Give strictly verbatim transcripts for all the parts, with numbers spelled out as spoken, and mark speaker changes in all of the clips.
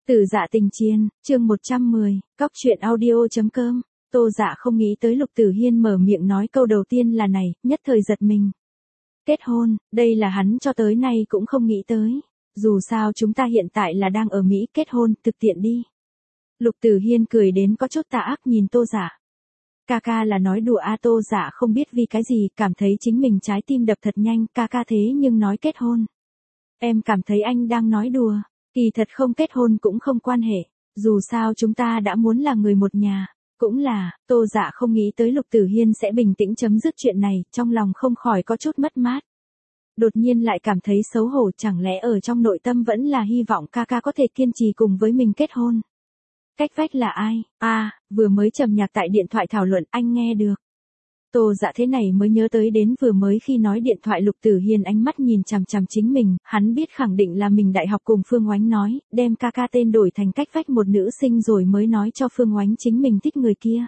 Speaker 1: Tử Dạ Tình Chiên, chương một trăm mười, cóc truyện audio.com. Tô Dạ không nghĩ tới Lục Tử Hiên mở miệng nói câu đầu tiên là này, nhất thời giật mình. Kết hôn, đây là hắn cho tới nay cũng không nghĩ tới. Dù sao chúng ta hiện tại là đang ở Mỹ, kết hôn, thực tiện đi. Lục Tử Hiên cười đến có chút tà ác nhìn Tô Dạ. Ca ca là nói đùa a. Tô Dạ không biết vì cái gì, cảm thấy chính mình trái tim đập thật nhanh, ca ca thế nhưng nói kết hôn. Em cảm thấy anh đang nói đùa, kỳ thật không kết hôn cũng không quan hệ, dù sao chúng ta đã muốn là người một nhà. Cũng là, Tô Dạ không nghĩ tới Lục Tử Hiên sẽ bình tĩnh chấm dứt chuyện này, trong lòng không khỏi có chút mất mát. Đột nhiên lại cảm thấy xấu hổ, chẳng lẽ ở trong nội tâm vẫn là hy vọng ca ca có thể kiên trì cùng với mình kết hôn. Cách vách là ai? À, vừa mới trầm nhạc tại điện thoại thảo luận, anh nghe được. Tô Dạ thế này mới nhớ tới đến vừa mới khi nói điện thoại Lục Tử Hiên ánh mắt nhìn chằm chằm chính mình, hắn biết khẳng định là mình đại học cùng Phương Oánh nói, đem ca ca tên đổi thành cách vách một nữ sinh rồi mới nói cho Phương Oánh chính mình thích người kia.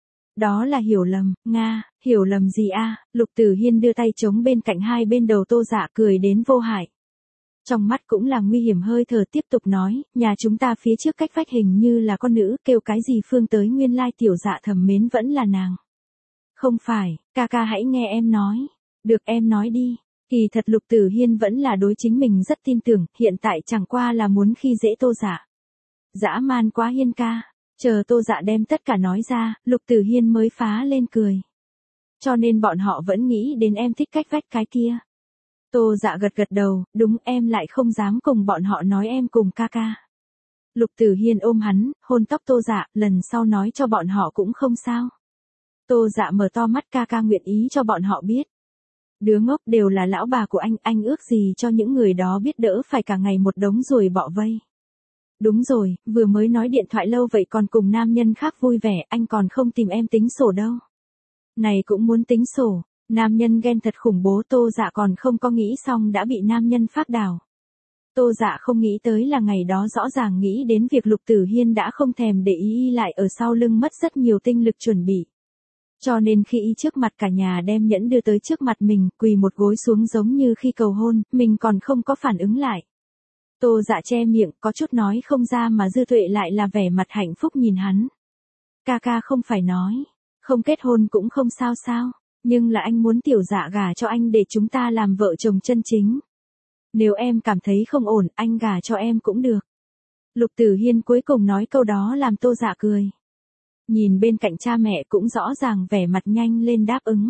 Speaker 1: Đó là hiểu lầm, Nga, hiểu lầm gì a? Lục Tử Hiên đưa tay chống bên cạnh hai bên đầu Tô Dạ cười đến vô hại. Trong mắt cũng là nguy hiểm hơi thở tiếp tục nói, nhà chúng ta phía trước cách vách hình như là con nữ, kêu cái gì Phương tới nguyên lai tiểu Dạ thầm mến vẫn là nàng. Không phải, ca ca hãy nghe em nói. Được em nói đi. Kỳ thật Lục Tử Hiên vẫn là đối chính mình rất tin tưởng, hiện tại chẳng qua là muốn khi dễ Tô Dạ. Dã man quá Hiên ca. Chờ Tô Dạ đem tất cả nói ra, Lục Tử Hiên mới phá lên cười. Cho nên bọn họ vẫn nghĩ đến em thích cách vách cái kia. Tô Dạ gật gật đầu, đúng em lại không dám cùng bọn họ nói em cùng ca ca. Lục Tử Hiên ôm hắn, hôn tóc Tô Dạ, lần sau nói cho bọn họ cũng không sao. Tô Dạ mở to mắt, ca ca nguyện ý cho bọn họ biết. Đứa ngốc đều là lão bà của anh, anh ước gì cho những người đó biết đỡ phải cả ngày một đống rồi bọ vây. Đúng rồi, vừa mới nói điện thoại lâu vậy còn cùng nam nhân khác vui vẻ, anh còn không tìm em tính sổ đâu. Này cũng muốn tính sổ, nam nhân ghen thật khủng bố. Tô Dạ còn không có nghĩ xong đã bị nam nhân phát đảo. Tô Dạ không nghĩ tới là ngày đó rõ ràng nghĩ đến việc Lục Tử Hiên đã không thèm để ý lại ở sau lưng mất rất nhiều tinh lực chuẩn bị. Cho nên khi y trước mặt cả nhà đem nhẫn đưa tới trước mặt mình, quỳ một gối xuống giống như khi cầu hôn, mình còn không có phản ứng lại. Tô Dạ che miệng, có chút nói không ra mà Dư Tuệ lại là vẻ mặt hạnh phúc nhìn hắn. Ca ca không phải nói, không kết hôn cũng không sao sao, nhưng là anh muốn tiểu Dạ gả cho anh để chúng ta làm vợ chồng chân chính. Nếu em cảm thấy không ổn, anh gả cho em cũng được. Lục Tử Hiên cuối cùng nói câu đó làm Tô Dạ cười. Nhìn bên cạnh cha mẹ cũng rõ ràng vẻ mặt nhanh lên đáp ứng.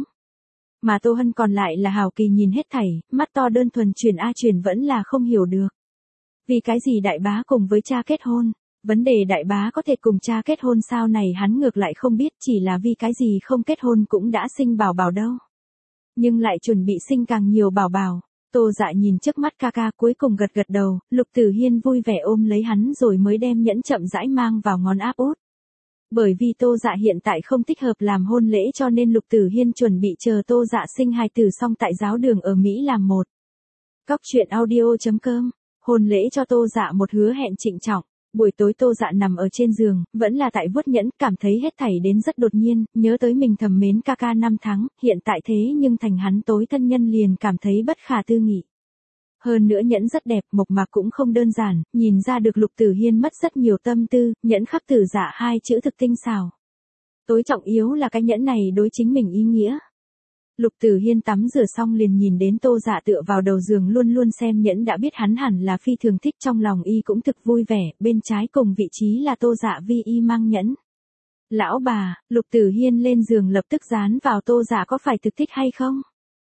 Speaker 1: Mà Tô Hân còn lại là hào kỳ nhìn hết thảy, mắt to đơn thuần truyền a truyền vẫn là không hiểu được. Vì cái gì đại bá cùng với cha kết hôn? Vấn đề đại bá có thể cùng cha kết hôn sao này hắn ngược lại không biết, chỉ là vì cái gì không kết hôn cũng đã sinh bảo bảo đâu. Nhưng lại chuẩn bị sinh càng nhiều bảo bảo. Tô Dạ nhìn trước mắt ca ca cuối cùng gật gật đầu, Lục Tử Hiên vui vẻ ôm lấy hắn rồi mới đem nhẫn chậm rãi mang vào ngón áp út. Bởi vì Tô Dạ hiện tại không thích hợp làm hôn lễ cho nên Lục Tử Hiên chuẩn bị chờ Tô Dạ sinh hài tử xong tại giáo đường ở Mỹ làm một. Cóc truyện audio.com, hôn lễ cho Tô Dạ một hứa hẹn trịnh trọng. Buổi tối Tô Dạ nằm ở trên giường, vẫn là tại vuốt nhẫn, cảm thấy hết thảy đến rất đột nhiên, nhớ tới mình thầm mến ca ca năm tháng, hiện tại thế nhưng thành hắn tối thân nhân liền cảm thấy bất khả tư nghị. Hơn nữa nhẫn rất đẹp, mộc mạc cũng không đơn giản, nhìn ra được Lục Tử Hiên mất rất nhiều tâm tư, nhẫn khắc Tử Dạ hai chữ thực tinh xảo. Tối trọng yếu là cái nhẫn này đối chính mình ý nghĩa. Lục Tử Hiên tắm rửa xong liền nhìn đến Tô Dạ tựa vào đầu giường luôn luôn xem nhẫn đã biết hắn hẳn là phi thường thích, trong lòng y cũng thực vui vẻ, bên trái cùng vị trí là Tô Dạ vi y mang nhẫn. Lão bà, Lục Tử Hiên lên giường lập tức dán vào Tô Dạ có phải thực thích hay không?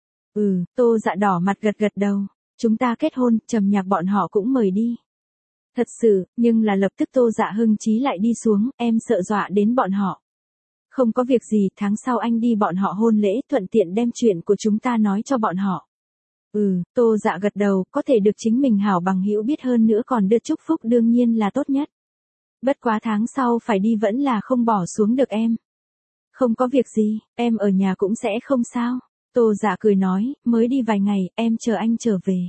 Speaker 1: Ừ, Tô Dạ đỏ mặt gật gật đầu. Chúng ta kết hôn, trầm nhạc bọn họ cũng mời đi. Thật sự, nhưng là lập tức Tô Dạ hưng trí lại đi xuống, em sợ dọa đến bọn họ. Không có việc gì, tháng sau anh đi bọn họ hôn lễ, thuận tiện đem chuyện của chúng ta nói cho bọn họ. Ừ, Tô Dạ gật đầu, có thể được chính mình hảo bằng hữu biết hơn nữa còn đưa chúc phúc đương nhiên là tốt nhất. Bất quá tháng sau phải đi vẫn là không bỏ xuống được em. Không có việc gì, em ở nhà cũng sẽ không sao. Tô Dạ cười nói, mới đi vài ngày, em chờ anh trở về.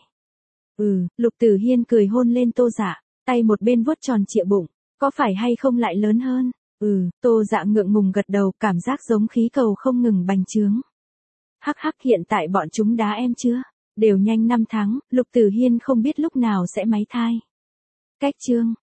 Speaker 1: Ừ, Lục Tử Hiên cười hôn lên Tô Dạ, tay một bên vuốt tròn trịa bụng, có phải hay không lại lớn hơn? Ừ, Tô Dạ ngượng ngùng gật đầu, cảm giác giống khí cầu không ngừng bành trướng. Hắc hắc, hiện tại bọn chúng đá em chưa? Đều nhanh năm tháng, Lục Tử Hiên không biết lúc nào sẽ máy thai. Cách chương